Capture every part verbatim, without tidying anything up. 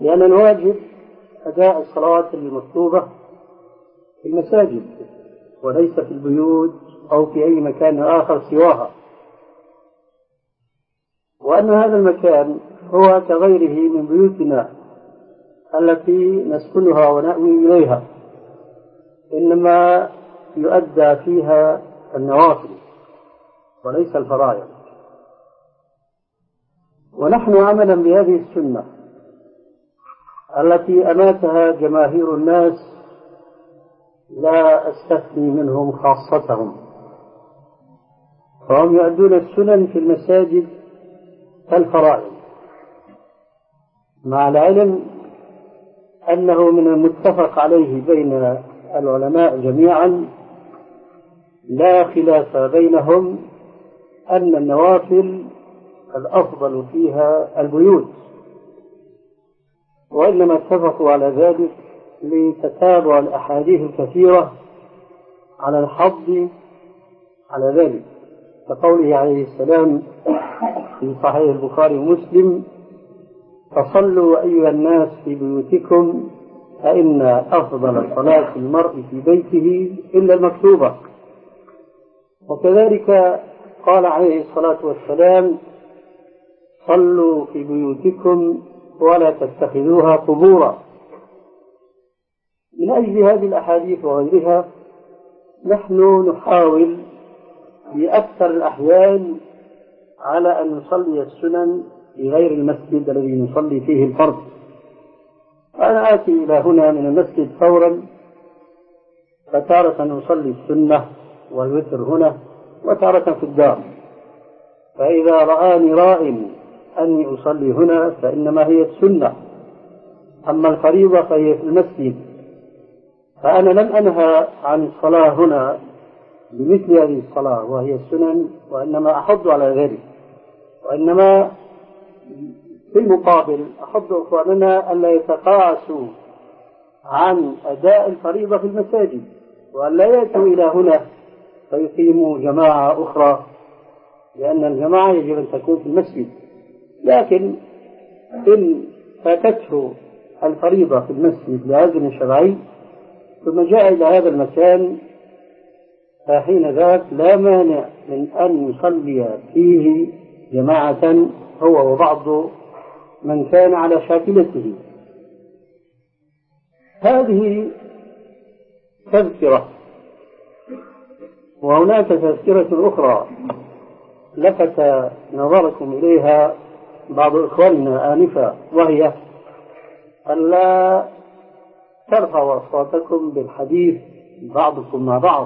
لأن الواجب أداء الصلوات المكتوبة في المساجد وليس في البيوت أو في أي مكان آخر سواها، وأن هذا المكان هو كغيره من بيوتنا التي نسكنها ونأوي إليها، إنما يؤدى فيها النوافل وليس الفرائض. ونحن عملا بهذه السنة التي أماتها جماهير الناس، لا أستثني منهم خاصتهم، فهم يؤدون السنن في المساجد كالفرائض، مع العلم أنه من المتفق عليه بين العلماء جميعا لا خلاف بينهم أن النوافل الأفضل فيها البيوت، وإنما اتفقوا على ذلك لتتابع الأحاديث الكثيرة على الحض على ذلك، كقوله عليه السلام في صحيح البخاري ومسلم: فصلوا أيها الناس في بيوتكم فإن أفضل صلاة المرء في بيته إلا المكتوبة. وكذلك قال عليه الصلاة والسلام: صلوا في بيوتكم ولا تتخذوها قبورا. من أجل هذه الأحاديث وغيرها نحن نحاول بأكثر الأحيان على أن نصلي السنن في غير المسجد الذي نصلي فيه الفرض. أنا آتي إلى هنا من المسجد فورا، فتارة نصلي السنة والوتر هنا وتارة في الدار، فإذا رآني راء أني أصلي هنا فإنما هي السنة، أما الفريضة فهي في المسجد. فأنا لم أنهى عن الصلاة هنا بمثل هذه الصلاة وهي السنن، وإنما أحض على ذلك، وإنما في المقابل أحض إخواننا ألا يتقاعسوا عن أداء الفريضة في المساجد، وأن لا يأتوا إلى هنا فيقيموا جماعة أخرى، لأن الجماعة يجب أن تكون في المسجد. لكن إن فاتته الفريضة في المسجد لعذر شرعي ثم جاء إلى هذا المكان، فحين ذاك لا مانع من أن يصلي فيه جماعة هو وبعض من كان على شاكلته. هذه تذكرة، وهناك تذكرة أخرى لفت نظركم إليها بعض إخواننا آنفا، وهي ألا ترفعوا أصواتكم بالحديث بعضكم مع بعض.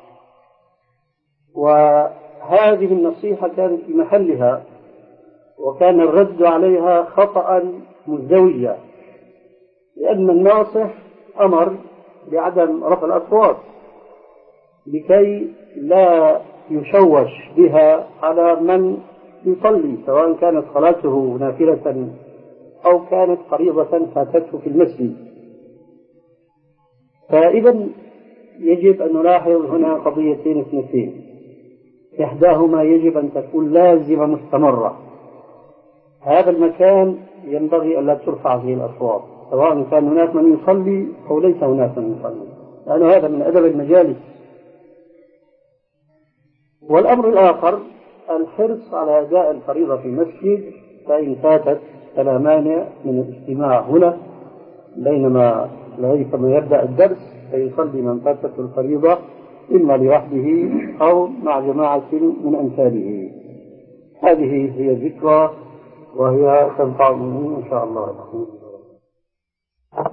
وهذه النصيحة كانت في محلها، وكان الرد عليها خطأ مزدوجا، لأن الناصح أمر بعدم رفع الأصوات لكي لا يشوش بها على من يصلي، سواء كانت صلاته نافلة أو كانت فريضة فاتته في المسجد. فإذا يجب أن نلاحظ هنا قضيتين اثنتين، إحداهما يجب أن تكون لازمة مستمرة. هذا المكان ينبغي أن لا ترفع فيه الأصوات، سواء كان هناك من يصلي أو ليس هناك من يصلي، لأن هذا من أدب المجالس. والأمر الآخر الحرص على أداء الفريضة في المسجد، فإن فاتت فلا مانع من الاجتماع هنا بينما لغاية ما يبدأ الدرس، فيصلي من فاتته الفريضة إما لوحده أو مع جماعة من أمثاله. هذه هي ذكرى وهي تنفع منه إن شاء الله.